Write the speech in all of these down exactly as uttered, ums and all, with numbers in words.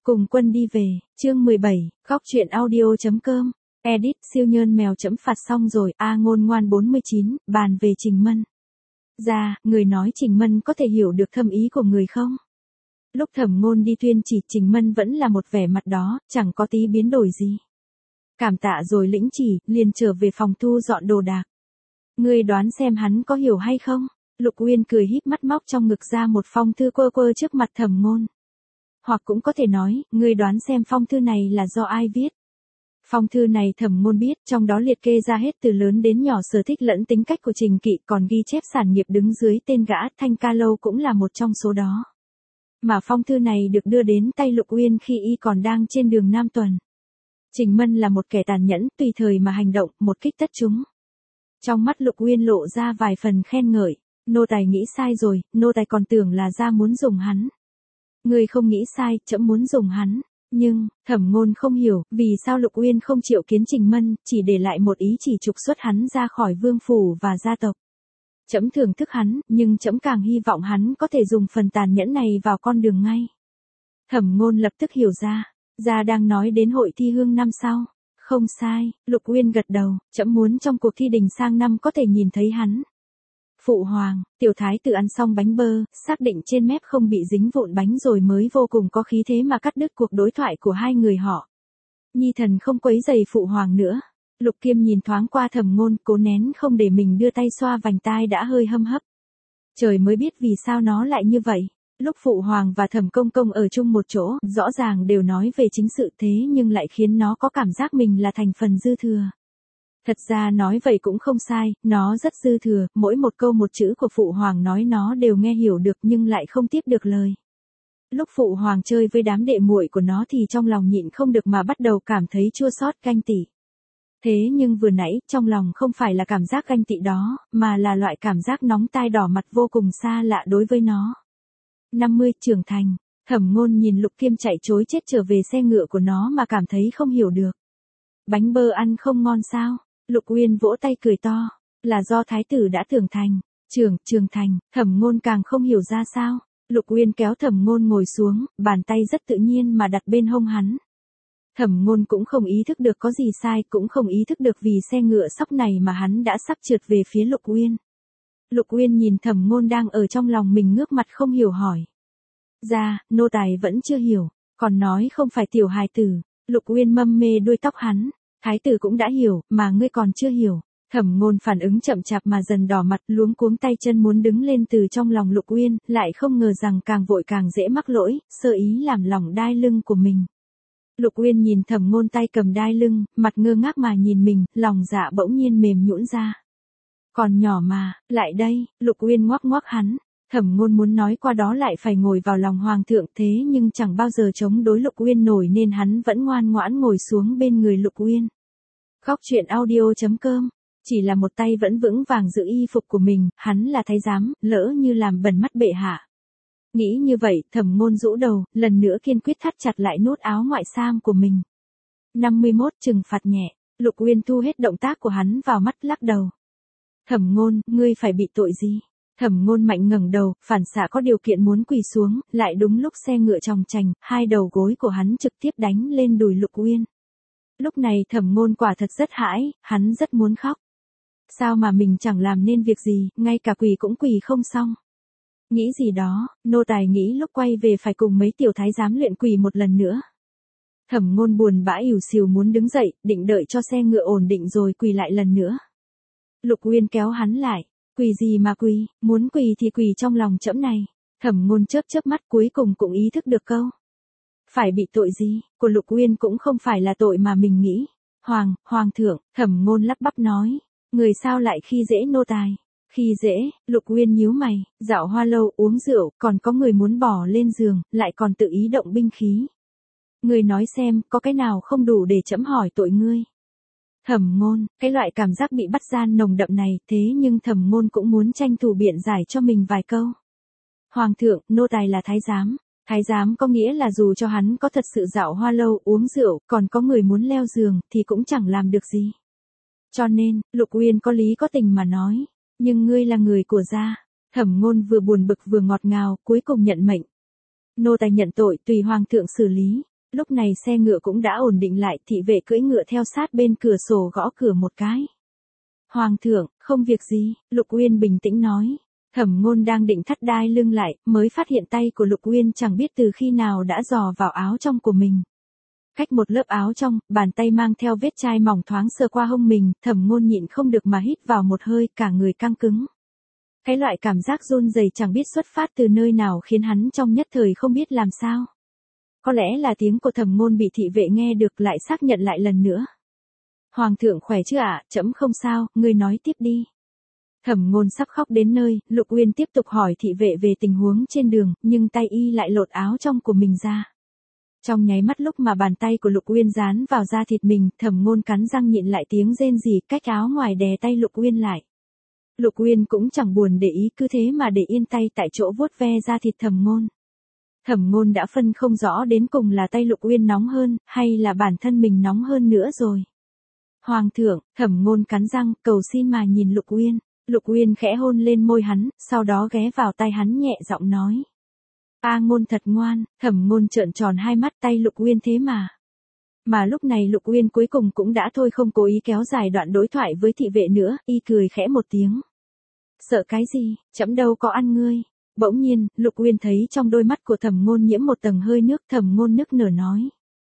Cùng quân đi về, chương mười bảy, khóc chuyện audio.com, edit siêu nhơn mèo chấm phạt xong rồi, A Ngôn ngoan bốn mươi chín, bàn về Trình Mân. Ra, người nói Trình Mân có thể hiểu được thâm ý của người không? Lúc Thẩm Ngôn đi tuyên chỉ, Trình Mân vẫn là một vẻ mặt đó, chẳng có tí biến đổi gì. Cảm tạ rồi lĩnh chỉ, liền trở về phòng thu dọn đồ đạc. Ngươi đoán xem hắn có hiểu hay không? Lục Uyên cười híp mắt móc trong ngực ra một phong thư quơ quơ trước mặt Thẩm Ngôn. Hoặc cũng có thể nói, ngươi đoán xem phong thư này là do ai viết. Phong thư này Thẩm Ngôn biết, trong đó liệt kê ra hết từ lớn đến nhỏ sở thích lẫn tính cách của Trình Kỵ, còn ghi chép sản nghiệp đứng dưới tên gã, Thanh Ca Lâu cũng là một trong số đó. Mà phong thư này được đưa đến tay Lục Uyên khi y còn đang trên đường Nam Tuần. Trình Mân là một kẻ tàn nhẫn, tùy thời mà hành động, một kích tất trúng. Trong mắt Lục Uyên lộ ra vài phần khen ngợi, nô tài nghĩ sai rồi, nô tài còn tưởng là ra muốn dùng hắn. Ngươi không nghĩ sai, trẫm muốn dùng hắn. Nhưng, Thẩm Ngôn không hiểu, vì sao Lục Uyên không chịu kiến Trình Mân, chỉ để lại một ý chỉ trục xuất hắn ra khỏi vương phủ và gia tộc. Trẫm thưởng thức hắn, nhưng trẫm càng hy vọng hắn có thể dùng phần tàn nhẫn này vào con đường ngay. Thẩm Ngôn lập tức hiểu ra, ra đang nói đến hội thi hương năm sau. Không sai, Lục Uyên gật đầu, trẫm muốn trong cuộc thi đình sang năm có thể nhìn thấy hắn. Phụ hoàng, tiểu thái tử ăn xong bánh bơ, xác định trên mép không bị dính vụn bánh rồi mới vô cùng có khí thế mà cắt đứt cuộc đối thoại của hai người họ. Nhi thần không quấy rầy phụ hoàng nữa. Lục Kiêm nhìn thoáng qua Thẩm Ngôn, cố nén không để mình đưa tay xoa vành tai đã hơi hâm hấp. Trời mới biết vì sao nó lại như vậy. Lúc phụ hoàng và Thẩm công công ở chung một chỗ, rõ ràng đều nói về chính sự thế nhưng lại khiến nó có cảm giác mình là thành phần dư thừa. Thật ra nói vậy cũng không sai, nó rất dư thừa, mỗi một câu một chữ của phụ hoàng nói nó đều nghe hiểu được nhưng lại không tiếp được lời. Lúc phụ hoàng chơi với đám đệ muội của nó thì trong lòng nhịn không được mà bắt đầu cảm thấy chua xót ganh tị. Thế nhưng vừa nãy, trong lòng không phải là cảm giác ganh tị đó, mà là loại cảm giác nóng tai đỏ mặt vô cùng xa lạ đối với nó. năm mươi trưởng thành, Thẩm Ngôn nhìn Lục Kiêm chạy trối chết trở về xe ngựa của nó mà cảm thấy không hiểu được. Bánh bơ ăn không ngon sao? Lục Uyên vỗ tay cười to, là do thái tử đã trưởng thành. Trưởng, trưởng thành, Thẩm Ngôn càng không hiểu ra sao. Lục Uyên kéo Thẩm Ngôn ngồi xuống, bàn tay rất tự nhiên mà đặt bên hông hắn. Thẩm Ngôn cũng không ý thức được có gì sai, cũng không ý thức được vì xe ngựa sóc này mà hắn đã sắp trượt về phía Lục Uyên. Lục Uyên nhìn Thẩm Ngôn đang ở trong lòng mình ngước mặt không hiểu hỏi. Ra, nô tài vẫn chưa hiểu, còn nói không phải tiểu hài tử. Lục Uyên mâm mê đuôi tóc hắn. Thái tử cũng đã hiểu, mà ngươi còn chưa hiểu. Thẩm Ngôn phản ứng chậm chạp mà dần đỏ mặt, luống cuống tay chân muốn đứng lên từ trong lòng Lục Uyên, lại không ngờ rằng càng vội càng dễ mắc lỗi, sơ ý làm lỏng đai lưng của mình. Lục Uyên nhìn Thẩm Ngôn tay cầm đai lưng, mặt ngơ ngác mà nhìn mình, lòng dạ bỗng nhiên mềm nhũn ra. Còn nhỏ mà, lại đây, Lục Uyên ngoắc ngoắc hắn. Thẩm Ngôn muốn nói qua đó lại phải ngồi vào lòng hoàng thượng thế nhưng chẳng bao giờ chống đối Lục Uyên nổi nên hắn vẫn ngoan ngoãn ngồi xuống bên người Lục Uyên. Khóc chuyện audio.com, chỉ là một tay vẫn vững vàng giữ y phục của mình, hắn là thái giám, lỡ như làm bẩn mắt bệ hạ. Nghĩ như vậy, Thẩm Ngôn rũ đầu, lần nữa kiên quyết thắt chặt lại nút áo ngoại sam của mình. năm mươi mốt trừng phạt nhẹ, Lục Uyên thu hết động tác của hắn vào mắt lắc đầu. Thẩm Ngôn, ngươi phải bị tội gì? Thẩm Ngôn mạnh ngẩng đầu, phản xạ có điều kiện muốn quỳ xuống, lại đúng lúc xe ngựa chòng chành, hai đầu gối của hắn trực tiếp đánh lên đùi Lục Uyên. Lúc này Thẩm Ngôn quả thật rất hãi, hắn rất muốn khóc. Sao mà mình chẳng làm nên việc gì, ngay cả quỳ cũng quỳ không xong. Nghĩ gì đó, nô tài nghĩ lúc quay về phải cùng mấy tiểu thái giám luyện quỳ một lần nữa. Thẩm Ngôn buồn bã ỉu xìu muốn đứng dậy, định đợi cho xe ngựa ổn định rồi quỳ lại lần nữa. Lục Uyên kéo hắn lại, quỳ gì mà quỳ, muốn quỳ thì quỳ trong lòng trẫm này. Thẩm Ngôn chớp chớp mắt cuối cùng cũng ý thức được câu. Phải bị tội gì, của Lục Uyên cũng không phải là tội mà mình nghĩ. Hoàng, hoàng thượng, Thẩm Ngôn lắp bắp nói, người sao lại khi dễ nô tài. Khi dễ, Lục Uyên nhíu mày, dạo hoa lâu uống rượu, còn có người muốn bỏ lên giường, lại còn tự ý động binh khí. Ngươi nói xem, có cái nào không đủ để trẫm hỏi tội ngươi. Thẩm Ngôn, cái loại cảm giác bị bắt gian nồng đậm này, thế nhưng Thẩm Ngôn cũng muốn tranh thủ biện giải cho mình vài câu. Hoàng thượng, nô tài là thái giám. Thái giám có nghĩa là dù cho hắn có thật sự dạo hoa lâu uống rượu, còn có người muốn leo giường, thì cũng chẳng làm được gì. Cho nên, Lục Uyên có lý có tình mà nói. Nhưng ngươi là người của gia. Thẩm Ngôn vừa buồn bực vừa ngọt ngào, cuối cùng nhận mệnh. Nô tài nhận tội, tùy hoàng thượng xử lý. Lúc này xe ngựa cũng đã ổn định lại, thị vệ cưỡi ngựa theo sát bên cửa sổ gõ cửa một cái. Hoàng thượng, không việc gì, Lục Uyên bình tĩnh nói. Thẩm Ngôn đang định thắt đai lưng lại, mới phát hiện tay của Lục Uyên chẳng biết từ khi nào đã dò vào áo trong của mình. Cách một lớp áo trong, bàn tay mang theo vết chai mỏng thoáng sờ qua hông mình, Thẩm Ngôn nhịn không được mà hít vào một hơi, cả người căng cứng. Cái loại cảm giác run rẩy chẳng biết xuất phát từ nơi nào khiến hắn trong nhất thời không biết làm sao. Có lẽ là tiếng của Thẩm Ngôn bị thị vệ nghe được, lại xác nhận lại lần nữa. Hoàng thượng khỏe chứ ạ, trẫm không sao, ngươi nói tiếp đi. Thẩm Ngôn sắp khóc đến nơi, Lục Uyên tiếp tục hỏi thị vệ về tình huống trên đường, nhưng tay y lại lột áo trong của mình ra. Trong nháy mắt lúc mà bàn tay của Lục Uyên dán vào da thịt mình, Thẩm Ngôn cắn răng nhịn lại tiếng rên rỉ, cách áo ngoài đè tay Lục Uyên lại. Lục Uyên cũng chẳng buồn để ý, cứ thế mà để yên tay tại chỗ vuốt ve da thịt Thẩm Ngôn. Thẩm Ngôn đã phân không rõ đến cùng là tay Lục Uyên nóng hơn, hay là bản thân mình nóng hơn nữa rồi. Hoàng thượng, Thẩm Ngôn cắn răng, cầu xin mà nhìn Lục Uyên. Lục Uyên khẽ hôn lên môi hắn, sau đó ghé vào tai hắn nhẹ giọng nói. A Ngôn thật ngoan, Thẩm Ngôn trợn tròn hai mắt, tay Lục Uyên thế mà. Mà lúc này Lục Uyên cuối cùng cũng đã thôi không cố ý kéo dài đoạn đối thoại với thị vệ nữa, y cười khẽ một tiếng. Sợ cái gì, trẫm đâu có ăn ngươi. Bỗng nhiên, Lục Uyên thấy trong đôi mắt của Thẩm Ngôn nhiễm một tầng hơi nước, Thẩm Ngôn nức nở nói.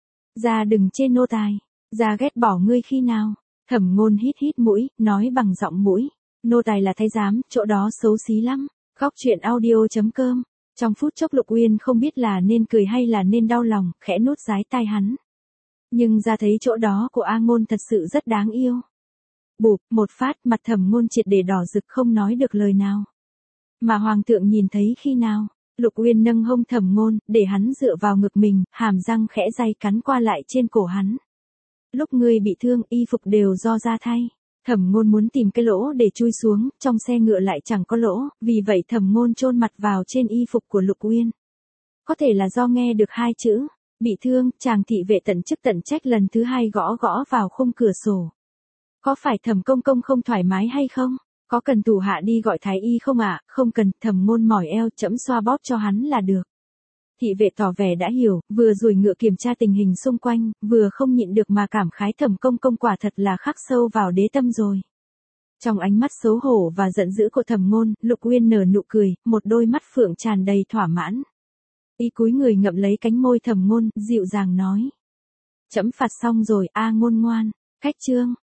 Ra đừng chê nô tài, ra ghét bỏ ngươi khi nào. Thẩm Ngôn hít hít mũi, nói bằng giọng mũi. Nô tài là thái giám, chỗ đó xấu xí lắm. Khóc chuyện audio chấm com. Trong phút chốc Lục Uyên không biết là nên cười hay là nên đau lòng, khẽ nuốt dái tai hắn. Nhưng ra thấy chỗ đó của A Ngôn thật sự rất đáng yêu. Bụp, một phát, mặt Thẩm Ngôn triệt để đỏ rực không nói được lời nào. Mà Hoàng thượng nhìn thấy khi nào? Lục Uyên nâng hông Thẩm Ngôn, để hắn dựa vào ngực mình, hàm răng khẽ day cắn qua lại trên cổ hắn. Lúc ngươi bị thương, y phục đều do ra thay. Thẩm Ngôn muốn tìm cái lỗ để chui xuống, trong xe ngựa lại chẳng có lỗ, vì vậy Thẩm Ngôn chôn mặt vào trên y phục của Lục Uyên. Có thể là do nghe được hai chữ, bị thương, chàng thị vệ tận chức tận trách lần thứ hai gõ gõ vào khung cửa sổ. Có phải Thẩm công công không thoải mái hay không? Có cần thủ hạ đi gọi thái y không ạ? À? Không cần, Thẩm Ngôn mỏi eo, trẫm xoa bóp cho hắn là được. Thị vệ tỏ vẻ đã hiểu, vừa rồi ngựa kiểm tra tình hình xung quanh, vừa không nhịn được mà cảm khái Thẩm công công quả thật là khắc sâu vào đế tâm rồi. Trong ánh mắt xấu hổ và giận dữ của Thẩm Ngôn, Lục Uyên nở nụ cười, một đôi mắt phượng tràn đầy thỏa mãn. Y cúi người ngậm lấy cánh môi Thẩm Ngôn, dịu dàng nói. Trẫm phạt xong rồi, A Ngôn ngoan. Cách chương.